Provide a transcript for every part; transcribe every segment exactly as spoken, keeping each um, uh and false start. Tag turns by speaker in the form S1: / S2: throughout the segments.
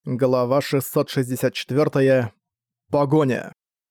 S1: Глава шестьсот шестьдесят четыре. Погоня.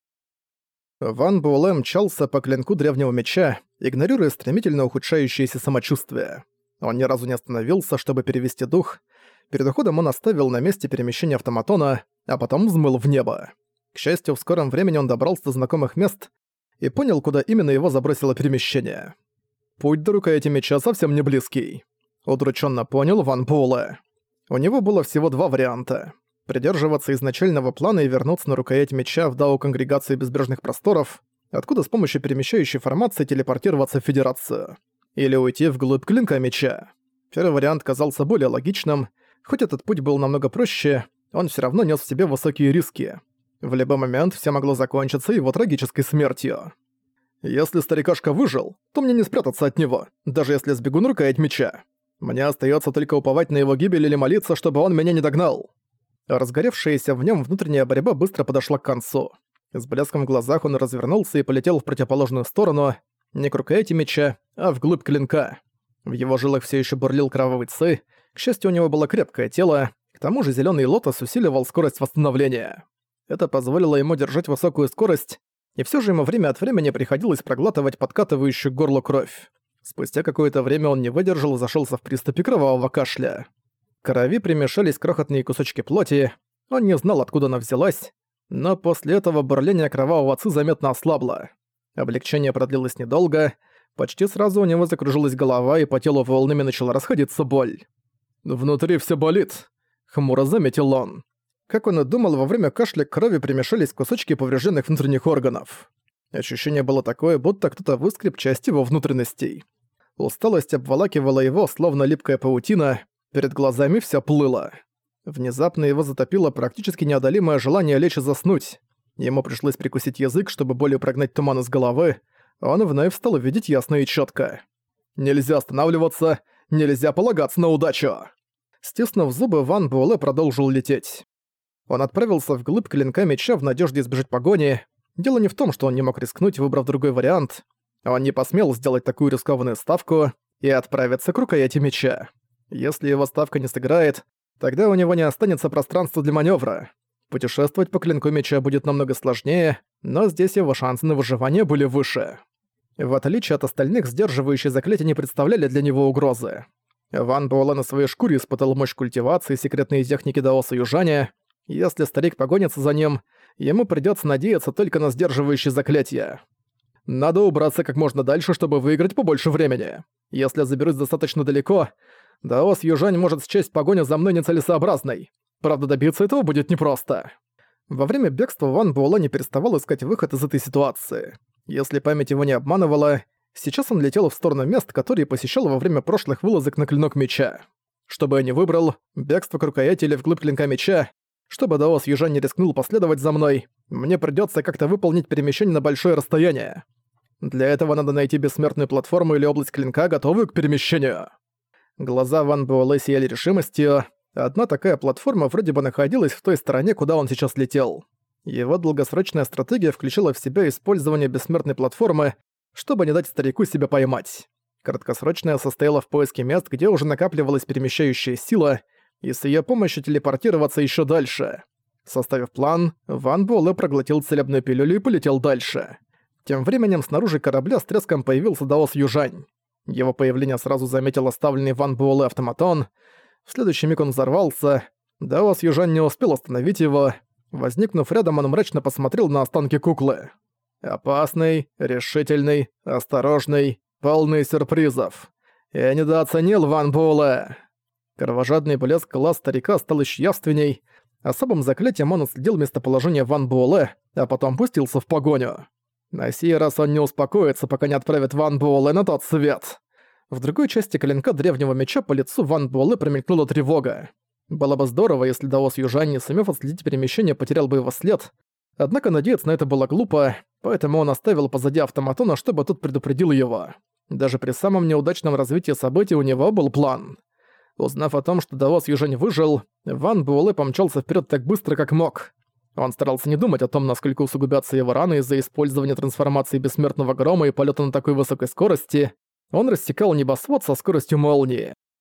S1: Ван Буэлэ мчался по клинку древнего меча, игнорируя стремительно ухудшающееся самочувствие. Он ни разу не остановился, чтобы перевести дух. Перед уходом он оставил на месте перемещения автоматона, а потом взмыл в небо. К счастью, в скором времени он добрался до знакомых мест и понял, куда именно его забросило перемещение. Путь до рукояти меча совсем не близкий. Удрученно понял Ван Буэлэ. У него было всего два варианта. Придерживаться изначального плана и вернуться на рукоять меча в Дао Конгрегации Безбрежных Просторов, откуда с помощью перемещающей формации телепортироваться в Федерацию. Или уйти вглубь клинка меча. Первый вариант казался более логичным, хоть этот путь был намного проще, он всё равно нес в себе высокие риски. В любой момент всё могло закончиться его трагической смертью. Если старикашка выжил, то мне не спрятаться от него, даже если сбегу на рукоять меча. Мне остаётся только уповать на его гибель или молиться, чтобы он меня не догнал. Разгоревшаяся в нём внутренняя борьба быстро подошла к концу. С блеском в глазах он развернулся и полетел в противоположную сторону, не к рукояти меча, а вглубь клинка. В его жилах всё ещё бурлил кровавый ци, к счастью, у него было крепкое тело, к тому же зелёный лотос усиливал скорость восстановления. Это позволило ему держать высокую скорость, и всё же ему время от времени приходилось проглатывать подкатывающую к горлу кровь. Спустя какое-то время он не выдержал и зашёлся в приступе кровавого кашля. К крови примешались крохотные кусочки плоти, он не знал, откуда она взялась, но после этого бурление кровавого ци заметно ослабло. Облегчение продлилось недолго, почти сразу у него закружилась голова и по телу волнами начала расходиться боль. «Внутри всё болит», — хмуро заметил он. Как он и думал, во время кашля к крови примешались кусочки поврежденных внутренних органов. Ощущение было такое, будто кто-то выскреб часть его внутренностей. Усталость обволакивала его, словно липкая паутина, перед глазами всё плыло. Внезапно его затопило практически неодолимое желание лечь и заснуть. Ему пришлось прикусить язык, чтобы болью прогнать туман из головы, он вновь стал видеть ясно и чётко. «Нельзя останавливаться, нельзя полагаться на удачу!» Стиснув зубы, Ван Буэлэ продолжил лететь. Он отправился вглубь клинка меча в надежде избежать погони. Дело не в том, что он не мог рискнуть, выбрав другой вариант. Он не посмел сделать такую рискованную ставку и отправиться к рукояти меча. Если его ставка не сыграет, тогда у него не останется пространства для маневра. Путешествовать по клинку меча будет намного сложнее, но здесь его шансы на выживание были выше. В отличие от остальных, сдерживающие заклятия не представляли для него угрозы. Ван Буэлэ на своей шкуре испытал мощь культивации и секретные техники даоса южаня. Если старик погонится за ним, ему придётся надеяться только на сдерживающие заклятия. Надо убраться как можно дальше, чтобы выиграть побольше времени. Если я заберусь достаточно далеко, даос южань может счесть погоню за мной нецелесообразной. Правда, добиться этого будет непросто. Во время бегства Ван Буэлэ не переставал искать выход из этой ситуации. Если память его не обманывала, сейчас он летел в сторону мест, которые посещал во время прошлых вылазок на клинок меча. Что бы я ни выбрал, бегство к рукояти или вглубь клинка меча, чтобы даос южань не рискнул последовать за мной, мне придётся как-то выполнить перемещение на большое расстояние. Для этого надо найти бессмертную платформу или область клинка, готовую к перемещению. Глаза Ван Буэлэ сияли решимостью. Одна такая платформа вроде бы находилась в той стороне, куда он сейчас летел. Его долгосрочная стратегия включала в себя использование бессмертной платформы, чтобы не дать старику себя поймать. Краткосрочная состояла в поиске мест, где уже накапливалась перемещающая сила, и с её помощью телепортироваться ещё дальше. Составив план, Ван Буэлэ проглотил целебную пилюлю и полетел дальше. Тем временем снаружи корабля с треском появился даос южань. Его появление сразу заметил оставленный Ван Буэлэ автоматон. В следующий миг он взорвался. Даос южань не успел остановить его. Возникнув рядом, он мрачно посмотрел на останки куклы. Опасный, решительный, осторожный, полный сюрпризов. Я недооценил Ван Буэлэ. Кровожадный блеск глаз старика стал ещё явственней. Особым заклятием он отследил местоположение Ван Буэлэ, а потом пустился в погоню. На сей раз он не успокоится, пока не отправит Ван Буэлэ на тот свет. В другой части клинка древнего меча по лицу Ван Буэлэ промелькнула тревога. Было бы здорово, если даос южань, не сумев отследить перемещение, потерял бы его след. Однако надеяться на это было глупо, поэтому он оставил позади автоматона, чтобы тот предупредил его. Даже при самом неудачном развитии событий у него был план. Узнав о том, что даос южань выжил, Ван Буэлэ помчался вперед так быстро, как мог. Он старался не думать о том, насколько усугубятся его раны из-за использования трансформации бессмертного грома и полета на такой высокой скорости. Он рассекал небосвод со скоростью молнии.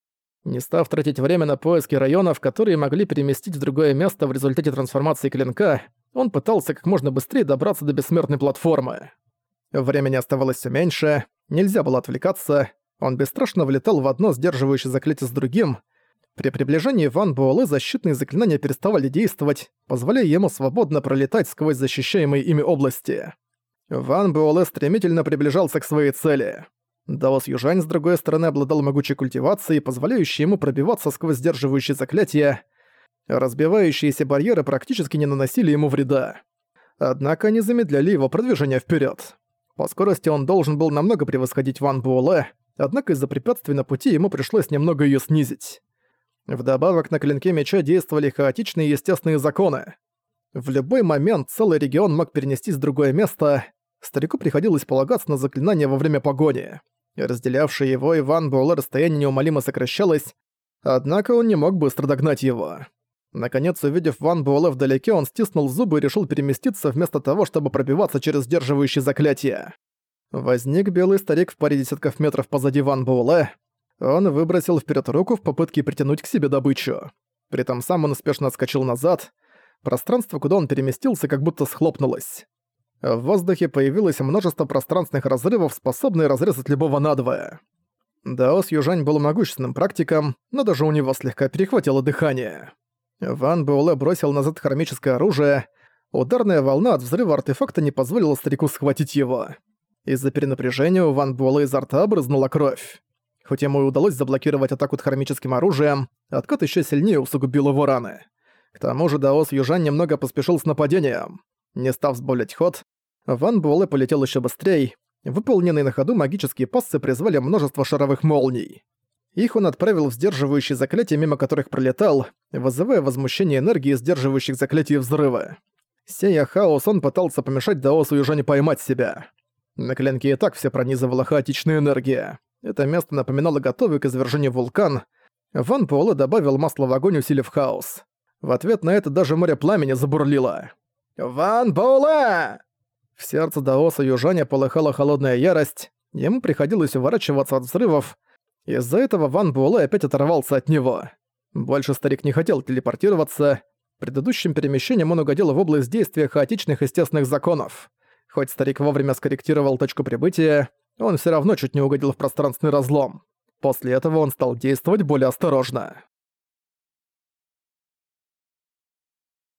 S1: Не став тратить время на поиски районов, которые могли переместить в другое место в результате трансформации клинка, он пытался как можно быстрее добраться до бессмертной платформы. Времени оставалось все меньше, нельзя было отвлекаться, он бесстрашно влетал в одно сдерживающее заклятие с другим. При приближении Ван Буэлэ защитные заклинания переставали действовать, позволяя ему свободно пролетать сквозь защищаемые ими области. Ван Буэлэ стремительно приближался к своей цели. Даос Южань, с другой стороны, обладал могучей культивацией, позволяющей ему пробиваться сквозь сдерживающие заклятия. Разбивающиеся барьеры практически не наносили ему вреда. Однако они замедляли его продвижение вперед. По скорости он должен был намного превосходить Ван Буэлэ, однако из-за препятствий на пути ему пришлось немного ее снизить. Вдобавок на клинке меча действовали хаотичные естественные законы. В любой момент целый регион мог перенестись в другое место. Старику приходилось полагаться на заклинания во время погони. Разделявшее его и Ван Буэлэ расстояние неумолимо сокращалось, однако он не мог быстро догнать его. Наконец, увидев Ван Буэлэ вдалеке, он стиснул зубы и решил переместиться вместо того, чтобы пробиваться через сдерживающие заклятия. Возник белый старик в паре десятков метров позади Ван Буэлэ. Он выбросил вперед руку в попытке притянуть к себе добычу. При этом сам он успешно отскочил назад. Пространство, куда он переместился, как будто схлопнулось. В воздухе появилось множество пространственных разрывов, способные разрезать любого надвое. Даос Южань был могущественным практиком, но даже у него слегка перехватило дыхание. Ван Буэлэ бросил назад хромическое оружие. Ударная волна от взрыва артефакта не позволила старику схватить его. Из-за перенапряжения у Ван Буэлэ изо рта брызнула кровь. Хоть ему и удалось заблокировать атаку хромическим оружием, откат еще сильнее усугубил его раны. К тому же Даос Южань немного поспешил с нападением. Не став сбавлять ход, Ван Буэлэ полетел еще быстрее. Выполненные на ходу магические пассы призвали множество шаровых молний. Их он отправил в сдерживающие заклятия, мимо которых пролетал, вызывая возмущение энергии сдерживающих заклятий взрыва. Сея хаос, он пытался помешать Даосу Южане поймать себя. На клинке и так все пронизывала хаотичная энергия. Это место напоминало готовый к извержению вулкан. Ван Буэлэ добавил масло в огонь, усилив хаос. В ответ на это даже море пламени забурлило. «Ван Буэлэ!» В сердце Даоса Южаня полыхала холодная ярость. Ему приходилось уворачиваться от взрывов. Из-за этого Ван Буэлэ опять оторвался от него. Больше старик не хотел телепортироваться. Предыдущим перемещением он угодил в область действия хаотичных естественных законов. Хоть старик вовремя скорректировал точку прибытия, он все равно чуть не угодил в пространственный разлом. После этого он стал действовать более осторожно.